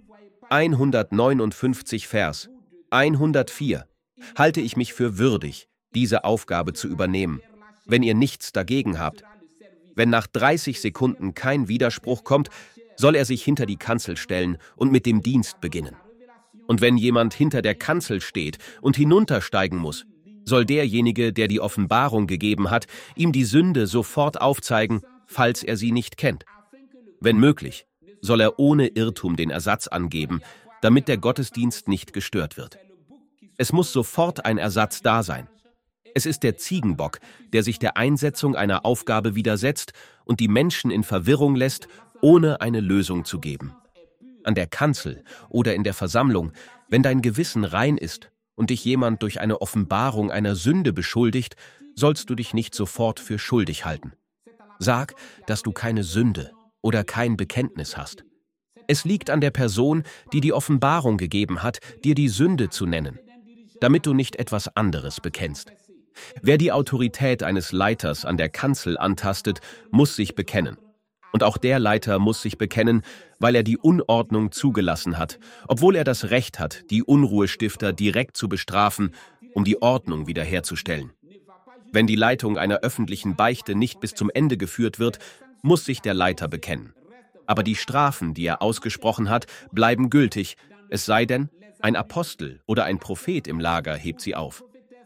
hundertneunundfünfzig, Vers hundertvier, halte ich mich für würdig, diese Aufgabe zu übernehmen, wenn ihr nichts dagegen habt. Wenn nach dreißig Sekunden kein Widerspruch kommt, soll er sich hinter die Kanzel stellen und mit dem Dienst beginnen. Und wenn jemand hinter der Kanzel steht und hinuntersteigen muss, soll derjenige, der die Offenbarung gegeben hat, ihm die Sünde sofort aufzeigen, falls er sie nicht kennt. Wenn möglich, soll er ohne Irrtum den Ersatz angeben, damit der Gottesdienst nicht gestört wird. Es muss sofort ein Ersatz da sein. Es ist der Ziegenbock, der sich der Einsetzung einer Aufgabe widersetzt und die Menschen in Verwirrung lässt, ohne eine Lösung zu geben. An der Kanzel oder in der Versammlung, wenn dein Gewissen rein ist und dich jemand durch eine Offenbarung einer Sünde beschuldigt, sollst du dich nicht sofort für schuldig halten. Sag, dass du keine Sünde oder kein Bekenntnis hast. Es liegt an der Person, die die Offenbarung gegeben hat, dir die Sünde zu nennen, damit du nicht etwas anderes bekennst. Wer die Autorität eines Leiters an der Kanzel antastet, muss sich bekennen. Und auch der Leiter muss sich bekennen, weil er die Unordnung zugelassen hat, obwohl er das Recht hat, die Unruhestifter direkt zu bestrafen, um die Ordnung wiederherzustellen. Wenn die Leitung einer öffentlichen Beichte nicht bis zum Ende geführt wird, muss sich der Leiter bekennen. Aber die Strafen, die er ausgesprochen hat, bleiben gültig, es sei denn, ein Apostel oder ein Prophet im Lager hebt sie auf.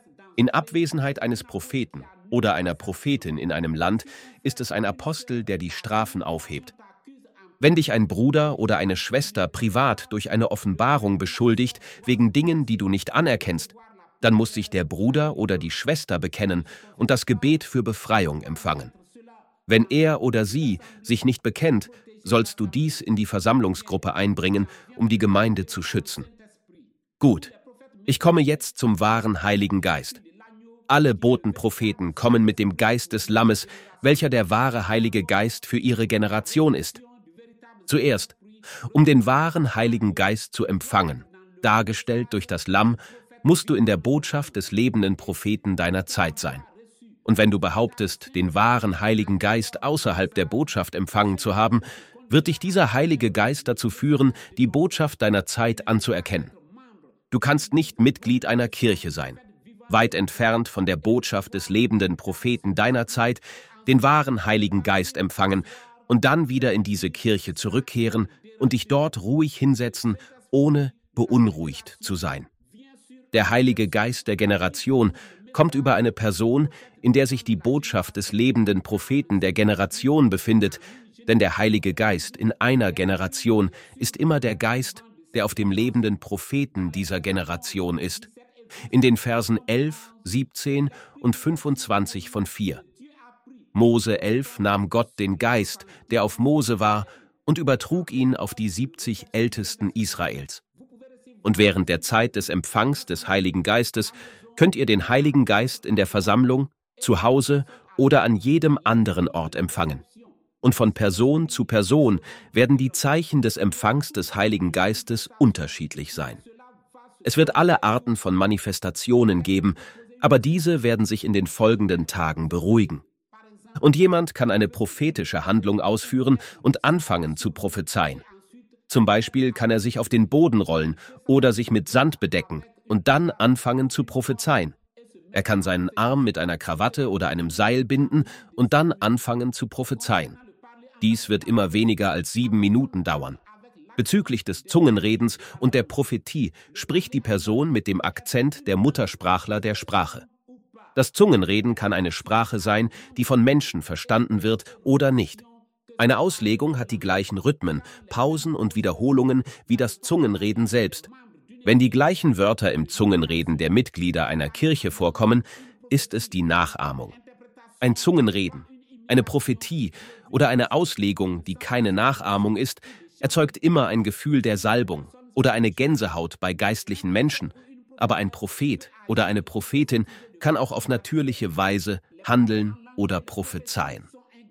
In Abwesenheit eines Propheten oder einer Prophetin in einem Land ist es ein Apostel, der die Strafen aufhebt. Wenn dich ein Bruder oder eine Schwester privat durch eine Offenbarung beschuldigt wegen Dingen, die du nicht anerkennst, dann muss sich der Bruder oder die Schwester bekennen und das Gebet für Befreiung empfangen. Wenn er oder sie sich nicht bekennt, sollst du dies in die Versammlungsgruppe einbringen, um die Gemeinde zu schützen. Gut, ich komme jetzt zum wahren Heiligen Geist. Alle Botenpropheten kommen mit dem Geist des Lammes, welcher der wahre Heilige Geist für ihre Generation ist. Zuerst, um den wahren Heiligen Geist zu empfangen, dargestellt durch das Lamm, musst du in der Botschaft des lebenden Propheten deiner Zeit sein. Und wenn du behauptest, den wahren Heiligen Geist außerhalb der Botschaft empfangen zu haben, wird dich dieser Heilige Geist dazu führen, die Botschaft deiner Zeit anzuerkennen. Du kannst nicht Mitglied einer Kirche sein, weit entfernt von der Botschaft des lebenden Propheten deiner Zeit, den wahren Heiligen Geist empfangen und dann wieder in diese Kirche zurückkehren und dich dort ruhig hinsetzen, ohne beunruhigt zu sein. Der Heilige Geist der Generation kommt über eine Person, in der sich die Botschaft des lebenden Propheten der Generation befindet, denn der Heilige Geist in einer Generation ist immer der Geist, der auf dem lebenden Propheten dieser Generation ist. In den Versen elf, siebzehn und fünfundzwanzig von vier. Mose elf nahm Gott den Geist, der auf Mose war, und übertrug ihn auf die siebzig Ältesten Israels. Und während der Zeit des Empfangs des Heiligen Geistes könnt ihr den Heiligen Geist in der Versammlung, zu Hause oder an jedem anderen Ort empfangen. Und von Person zu Person werden die Zeichen des Empfangs des Heiligen Geistes unterschiedlich sein. Es wird alle Arten von Manifestationen geben, aber diese werden sich in den folgenden Tagen beruhigen. Und jemand kann eine prophetische Handlung ausführen und anfangen zu prophezeien. Zum Beispiel kann er sich auf den Boden rollen oder sich mit Sand bedecken und dann anfangen zu prophezeien. Er kann seinen Arm mit einer Krawatte oder einem Seil binden und dann anfangen zu prophezeien. Dies wird immer weniger als sieben Minuten dauern. Bezüglich des Zungenredens und der Prophetie spricht die Person mit dem Akzent der Muttersprachler der Sprache. Das Zungenreden kann eine Sprache sein, die von Menschen verstanden wird oder nicht. Eine Auslegung hat die gleichen Rhythmen, Pausen und Wiederholungen wie das Zungenreden selbst. Wenn die gleichen Wörter im Zungenreden der Mitglieder einer Kirche vorkommen, ist es die Nachahmung. Ein Zungenreden, eine Prophetie oder eine Auslegung, die keine Nachahmung ist, erzeugt immer ein Gefühl der Salbung oder eine Gänsehaut bei geistlichen Menschen, aber ein Prophet oder eine Prophetin kann auch auf natürliche Weise handeln oder prophezeien.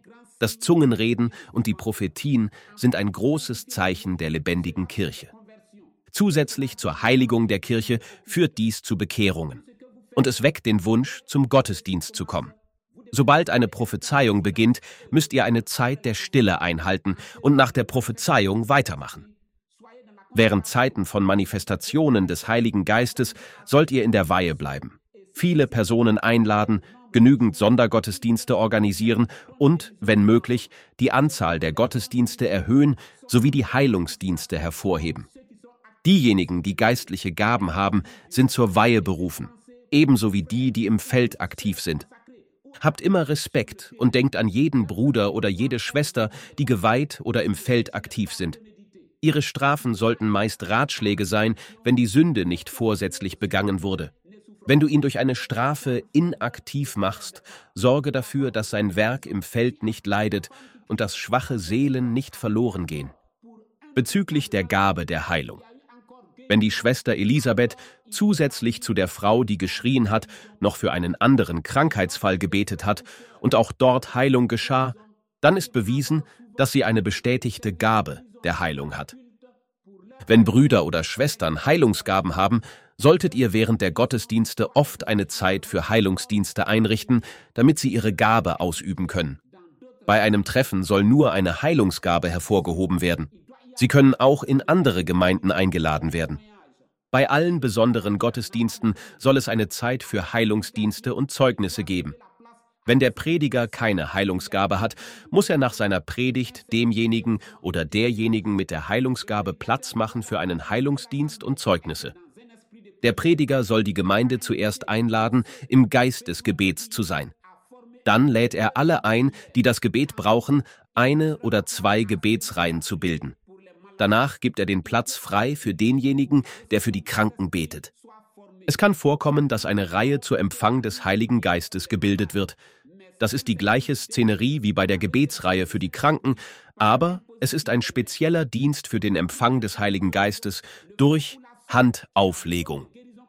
Das Zungenreden und die Prophetien sind ein großes Zeichen der lebendigen Kirche. Zusätzlich zur Heiligung der Kirche führt dies zu Bekehrungen. Und es weckt den Wunsch, zum Gottesdienst zu kommen. Sobald eine Prophezeiung beginnt, müsst ihr eine Zeit der Stille einhalten und nach der Prophezeiung weitermachen. Während Zeiten von Manifestationen des Heiligen Geistes sollt ihr in der Weihe bleiben, viele Personen einladen, genügend Sondergottesdienste organisieren und, wenn möglich, die Anzahl der Gottesdienste erhöhen sowie die Heilungsdienste hervorheben. Diejenigen, die geistliche Gaben haben, sind zur Weihe berufen, ebenso wie die, die im Feld aktiv sind. Habt immer Respekt und denkt an jeden Bruder oder jede Schwester, die geweiht oder im Feld aktiv sind. Ihre Strafen sollten meist Ratschläge sein, wenn die Sünde nicht vorsätzlich begangen wurde. Wenn du ihn durch eine Strafe inaktiv machst, sorge dafür, dass sein Werk im Feld nicht leidet und dass schwache Seelen nicht verloren gehen. Bezüglich der Gabe der Heilung. Wenn die Schwester Elisabeth zusätzlich zu der Frau, die geschrien hat, noch für einen anderen Krankheitsfall gebetet hat und auch dort Heilung geschah, dann ist bewiesen, dass sie eine bestätigte Gabe der Heilung hat. Wenn Brüder oder Schwestern Heilungsgaben haben, solltet ihr während der Gottesdienste oft eine Zeit für Heilungsdienste einrichten, damit sie ihre Gabe ausüben können. Bei einem Treffen soll nur eine Heilungsgabe hervorgehoben werden. Sie können auch in andere Gemeinden eingeladen werden. Bei allen besonderen Gottesdiensten soll es eine Zeit für Heilungsdienste und Zeugnisse geben. Wenn der Prediger keine Heilungsgabe hat, muss er nach seiner Predigt demjenigen oder derjenigen mit der Heilungsgabe Platz machen für einen Heilungsdienst und Zeugnisse. Der Prediger soll die Gemeinde zuerst einladen, im Geist des Gebets zu sein. Dann lädt er alle ein, die das Gebet brauchen, eine oder zwei Gebetsreihen zu bilden. Danach gibt er den Platz frei für denjenigen, der für die Kranken betet. Es kann vorkommen, dass eine Reihe zur Empfang des Heiligen Geistes gebildet wird. Das ist die gleiche Szenerie wie bei der Gebetsreihe für die Kranken, aber es ist ein spezieller Dienst für den Empfang des Heiligen Geistes durch Handauflegung.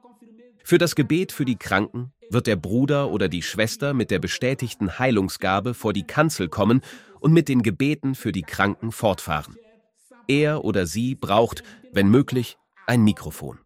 Für das Gebet für die Kranken wird der Bruder oder die Schwester mit der bestätigten Heilungsgabe vor die Kanzel kommen und mit den Gebeten für die Kranken fortfahren. Er oder sie braucht, wenn möglich, ein Mikrofon.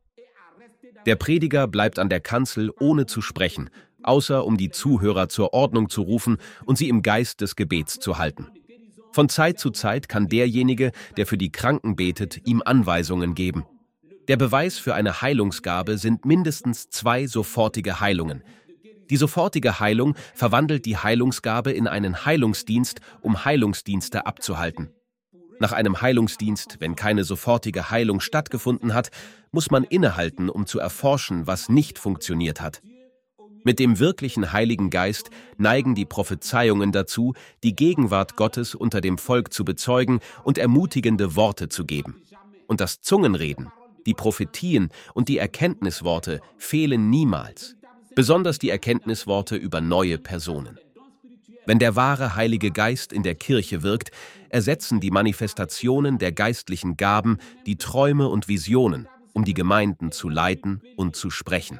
Der Prediger bleibt an der Kanzel, ohne zu sprechen, außer um die Zuhörer zur Ordnung zu rufen und sie im Geist des Gebets zu halten. Von Zeit zu Zeit kann derjenige, der für die Kranken betet, ihm Anweisungen geben. Der Beweis für eine Heilungsgabe sind mindestens zwei sofortige Heilungen. Die sofortige Heilung verwandelt die Heilungsgabe in einen Heilungsdienst, um Heilungsdienste abzuhalten. Nach einem Heilungsdienst, wenn keine sofortige Heilung stattgefunden hat, muss man innehalten, um zu erforschen, was nicht funktioniert hat. Mit dem wirklichen Heiligen Geist neigen die Prophezeiungen dazu, die Gegenwart Gottes unter dem Volk zu bezeugen und ermutigende Worte zu geben. Und das Zungenreden, die Prophetien und die Erkenntnisworte fehlen niemals, besonders die Erkenntnisworte über neue Personen. Wenn der wahre Heilige Geist in der Kirche wirkt, ersetzen die Manifestationen der geistlichen Gaben die Träume und Visionen, um die Gemeinden zu leiten und zu sprechen.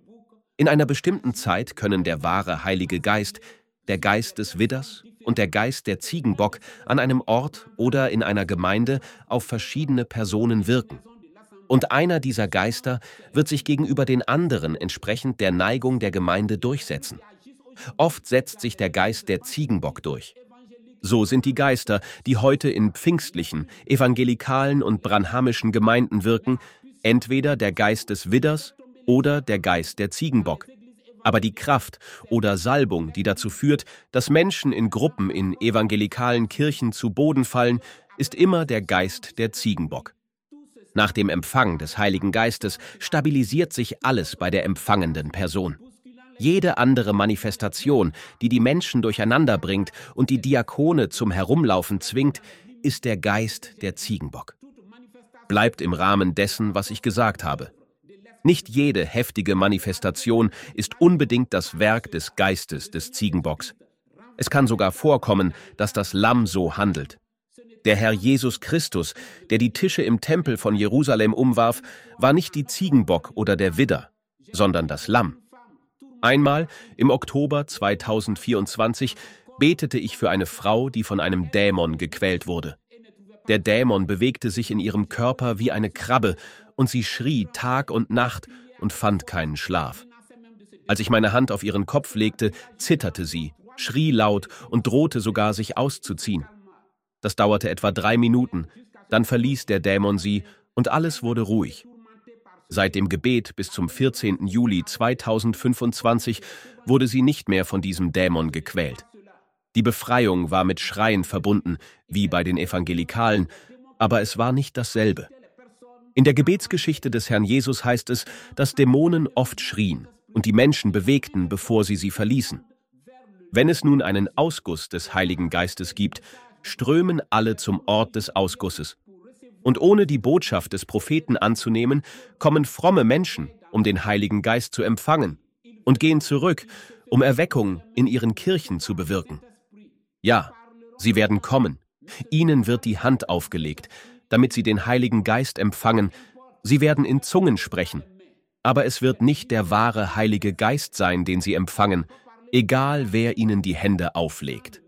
In einer bestimmten Zeit können der wahre Heilige Geist, der Geist des Widders und der Geist der Ziegenbock an einem Ort oder in einer Gemeinde auf verschiedene Personen wirken. Und einer dieser Geister wird sich gegenüber den anderen entsprechend der Neigung der Gemeinde durchsetzen. Oft setzt sich der Geist der Ziegenbock durch. So sind die Geister, die heute in pfingstlichen, evangelikalen und branhamischen Gemeinden wirken, entweder der Geist des Widders oder der Geist der Ziegenbock. Aber die Kraft oder Salbung, die dazu führt, dass Menschen in Gruppen in evangelikalen Kirchen zu Boden fallen, ist immer der Geist der Ziegenbock. Nach dem Empfang des Heiligen Geistes stabilisiert sich alles bei der empfangenden Person. Jede andere Manifestation, die die Menschen durcheinander bringt und die Diakone zum Herumlaufen zwingt, ist der Geist der Ziegenbock. Bleibt im Rahmen dessen, was ich gesagt habe. Nicht jede heftige Manifestation ist unbedingt das Werk des Geistes des Ziegenbocks. Es kann sogar vorkommen, dass das Lamm so handelt. Der Herr Jesus Christus, der die Tische im Tempel von Jerusalem umwarf, war nicht die Ziegenbock oder der Widder, sondern das Lamm. Einmal, im Oktober zweitausendvierundzwanzig, betete ich für eine Frau, die von einem Dämon gequält wurde. Der Dämon bewegte sich in ihrem Körper wie eine Krabbe und sie schrie Tag und Nacht und fand keinen Schlaf. Als ich meine Hand auf ihren Kopf legte, zitterte sie, schrie laut und drohte sogar, sich auszuziehen. Das dauerte etwa drei Minuten, dann verließ der Dämon sie und alles wurde ruhig. Seit dem Gebet bis zum vierzehnten Juli zweitausendfünfundzwanzig wurde sie nicht mehr von diesem Dämon gequält. Die Befreiung war mit Schreien verbunden, wie bei den Evangelikalen, aber es war nicht dasselbe. In der Gebetsgeschichte des Herrn Jesus heißt es, dass Dämonen oft schrien und die Menschen bewegten, bevor sie sie verließen. Wenn es nun einen Ausguss des Heiligen Geistes gibt, strömen alle zum Ort des Ausgusses. Und ohne die Botschaft des Propheten anzunehmen, kommen fromme Menschen, um den Heiligen Geist zu empfangen, und gehen zurück, um Erweckung in ihren Kirchen zu bewirken. Ja, sie werden kommen. Ihnen wird die Hand aufgelegt, damit sie den Heiligen Geist empfangen. Sie werden in Zungen sprechen. Aber es wird nicht der wahre Heilige Geist sein, den sie empfangen, egal wer ihnen die Hände auflegt.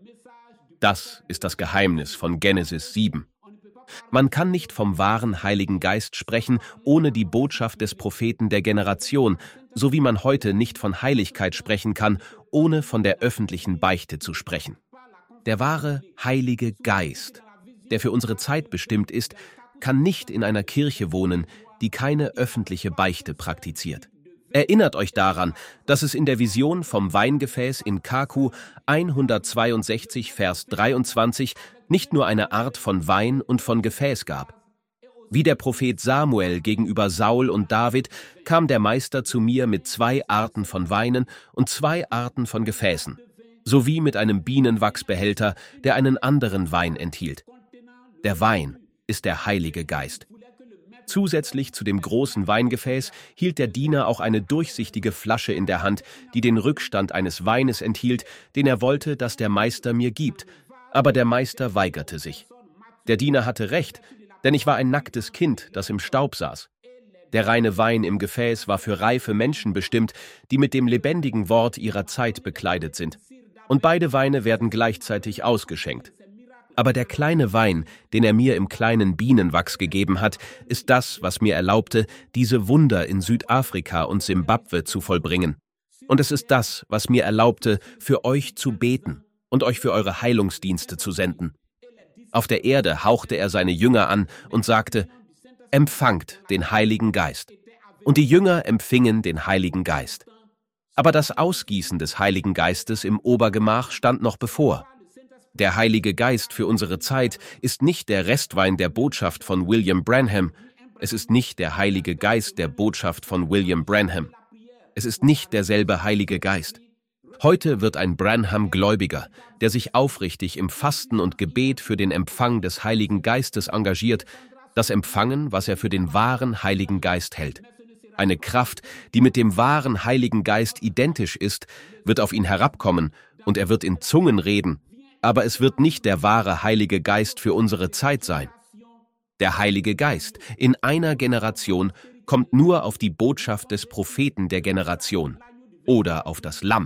Das ist das Geheimnis von Genesis sieben. Man kann nicht vom wahren Heiligen Geist sprechen, ohne die Botschaft des Propheten der Generation, so wie man heute nicht von Heiligkeit sprechen kann, ohne von der öffentlichen Beichte zu sprechen. Der wahre Heilige Geist, der für unsere Zeit bestimmt ist, kann nicht in einer Kirche wohnen, die keine öffentliche Beichte praktiziert. Erinnert euch daran, dass es in der Vision vom Weingefäß in Kaku hundertzweiundsechzig, Vers dreiundzwanzig nicht nur eine Art von Wein und von Gefäß gab. Wie der Prophet Samuel gegenüber Saul und David kam der Meister zu mir mit zwei Arten von Weinen und zwei Arten von Gefäßen, sowie mit einem Bienenwachsbehälter, der einen anderen Wein enthielt. Der Wein ist der Heilige Geist. Zusätzlich zu dem großen Weingefäß hielt der Diener auch eine durchsichtige Flasche in der Hand, die den Rückstand eines Weines enthielt, den er wollte, dass der Meister mir gibt. Aber der Meister weigerte sich. Der Diener hatte recht, denn ich war ein nacktes Kind, das im Staub saß. Der reine Wein im Gefäß war für reife Menschen bestimmt, die mit dem lebendigen Wort ihrer Zeit bekleidet sind. Und beide Weine werden gleichzeitig ausgeschenkt. Aber der kleine Wein, den er mir im kleinen Bienenwachs gegeben hat, ist das, was mir erlaubte, diese Wunder in Südafrika und Simbabwe zu vollbringen. Und es ist das, was mir erlaubte, für euch zu beten und euch für eure Heilungsdienste zu senden. Auf der Erde hauchte er seine Jünger an und sagte: Empfangt den Heiligen Geist. Und die Jünger empfingen den Heiligen Geist. Aber das Ausgießen des Heiligen Geistes im Obergemach stand noch bevor. Der Heilige Geist für unsere Zeit ist nicht der Restwein der Botschaft von William Branham. Es ist nicht der Heilige Geist der Botschaft von William Branham. Es ist nicht derselbe Heilige Geist. Heute wird ein Branham-Gläubiger, der sich aufrichtig im Fasten und Gebet für den Empfang des Heiligen Geistes engagiert, das empfangen, was er für den wahren Heiligen Geist hält. Eine Kraft, die mit dem wahren Heiligen Geist identisch ist, wird auf ihn herabkommen und er wird in Zungen reden, aber es wird nicht der wahre Heilige Geist für unsere Zeit sein. Der Heilige Geist in einer Generation kommt nur auf die Botschaft des Propheten der Generation oder auf das Lamm.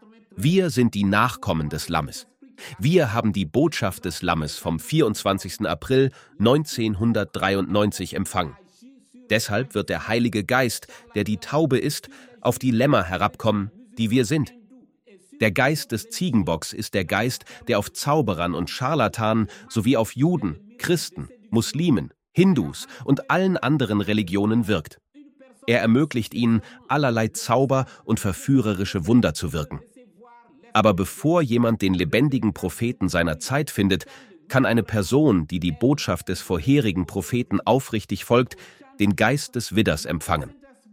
Wir sind die Nachkommen des Lammes. Wir haben die Botschaft des Lammes vom vierundzwanzigsten April neunzehnhundertdreiundneunzig empfangen. Deshalb wird der Heilige Geist, der die Taube ist, auf die Lämmer herabkommen, die wir sind. Der Geist des Ziegenbocks ist der Geist, der auf Zauberern und Scharlatanen sowie auf Juden, Christen, Muslimen, Hindus und allen anderen Religionen wirkt. Er ermöglicht ihnen, allerlei Zauber und verführerische Wunder zu wirken. Aber bevor jemand den lebendigen Propheten seiner Zeit findet, kann eine Person, die die Botschaft des vorherigen Propheten aufrichtig folgt, den Geist des Widders empfangen.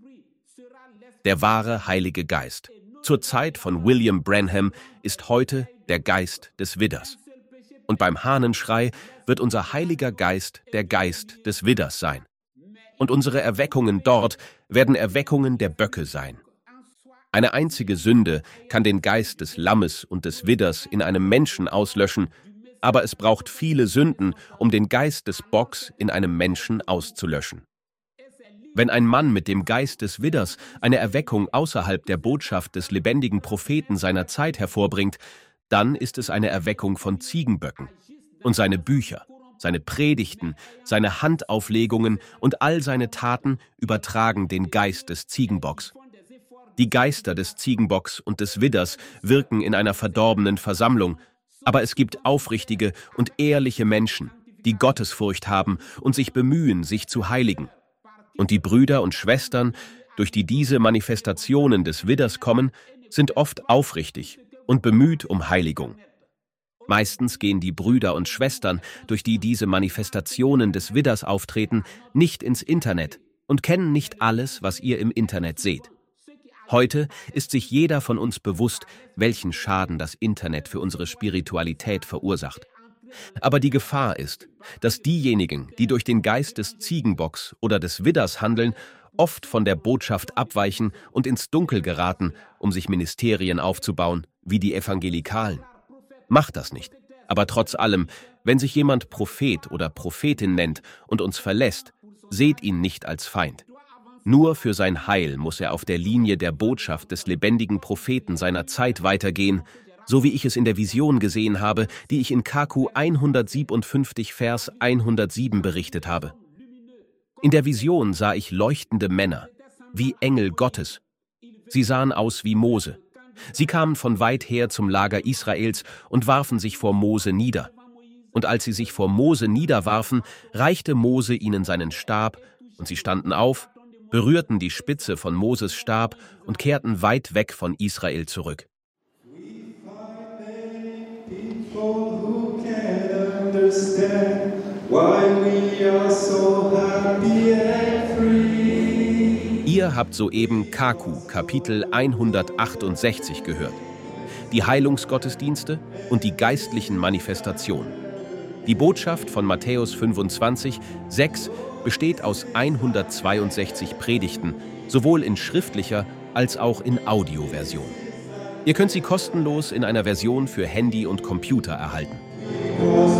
Der wahre Heilige Geist zur Zeit von William Branham ist heute der Geist des Widders. Und beim Hahnenschrei wird unser Heiliger Geist der Geist des Widders sein. Und unsere Erweckungen dort werden Erweckungen der Böcke sein. Eine einzige Sünde kann den Geist des Lammes und des Widders in einem Menschen auslöschen, aber es braucht viele Sünden, um den Geist des Bocks in einem Menschen auszulöschen. Wenn ein Mann mit dem Geist des Widders eine Erweckung außerhalb der Botschaft des lebendigen Propheten seiner Zeit hervorbringt, dann ist es eine Erweckung von Ziegenböcken. Und seine Bücher, seine Predigten, seine Handauflegungen und all seine Taten übertragen den Geist des Ziegenbocks. Die Geister des Ziegenbocks und des Widders wirken in einer verdorbenen Versammlung, aber es gibt aufrichtige und ehrliche Menschen, die Gottesfurcht haben und sich bemühen, sich zu heiligen. Und die Brüder und Schwestern, durch die diese Manifestationen des Widders kommen, sind oft aufrichtig und bemüht um Heiligung. Meistens gehen die Brüder und Schwestern, durch die diese Manifestationen des Widders auftreten, nicht ins Internet und kennen nicht alles, was ihr im Internet seht. Heute ist sich jeder von uns bewusst, welchen Schaden das Internet für unsere Spiritualität verursacht. Aber die Gefahr ist, dass diejenigen, die durch den Geist des Ziegenbocks oder des Widders handeln, oft von der Botschaft abweichen und ins Dunkel geraten, um sich Ministerien aufzubauen, wie die Evangelikalen. Macht das nicht. Aber trotz allem, wenn sich jemand Prophet oder Prophetin nennt und uns verlässt, seht ihn nicht als Feind. Nur für sein Heil muss er auf der Linie der Botschaft des lebendigen Propheten seiner Zeit weitergehen, so wie ich es in der Vision gesehen habe, die ich in K Q hundertsiebenundfünfzig, Vers hundertsieben berichtet habe. In der Vision sah ich leuchtende Männer, wie Engel Gottes. Sie sahen aus wie Mose. Sie kamen von weit her zum Lager Israels und warfen sich vor Mose nieder. Und als sie sich vor Mose niederwarfen, reichte Mose ihnen seinen Stab, und sie standen auf, berührten die Spitze von Moses Stab und kehrten weit weg von Israel zurück. Ihr habt soeben K Q, Kapitel hundertachtundsechzig gehört. Die Heilungsgottesdienste und die geistlichen Manifestationen. Die Botschaft von Matthäus fünfundzwanzig, sechs besteht aus hundertzweiundsechzig Predigten, sowohl in schriftlicher als auch in Audioversion. Ihr könnt sie kostenlos in einer Version für Handy und Computer erhalten.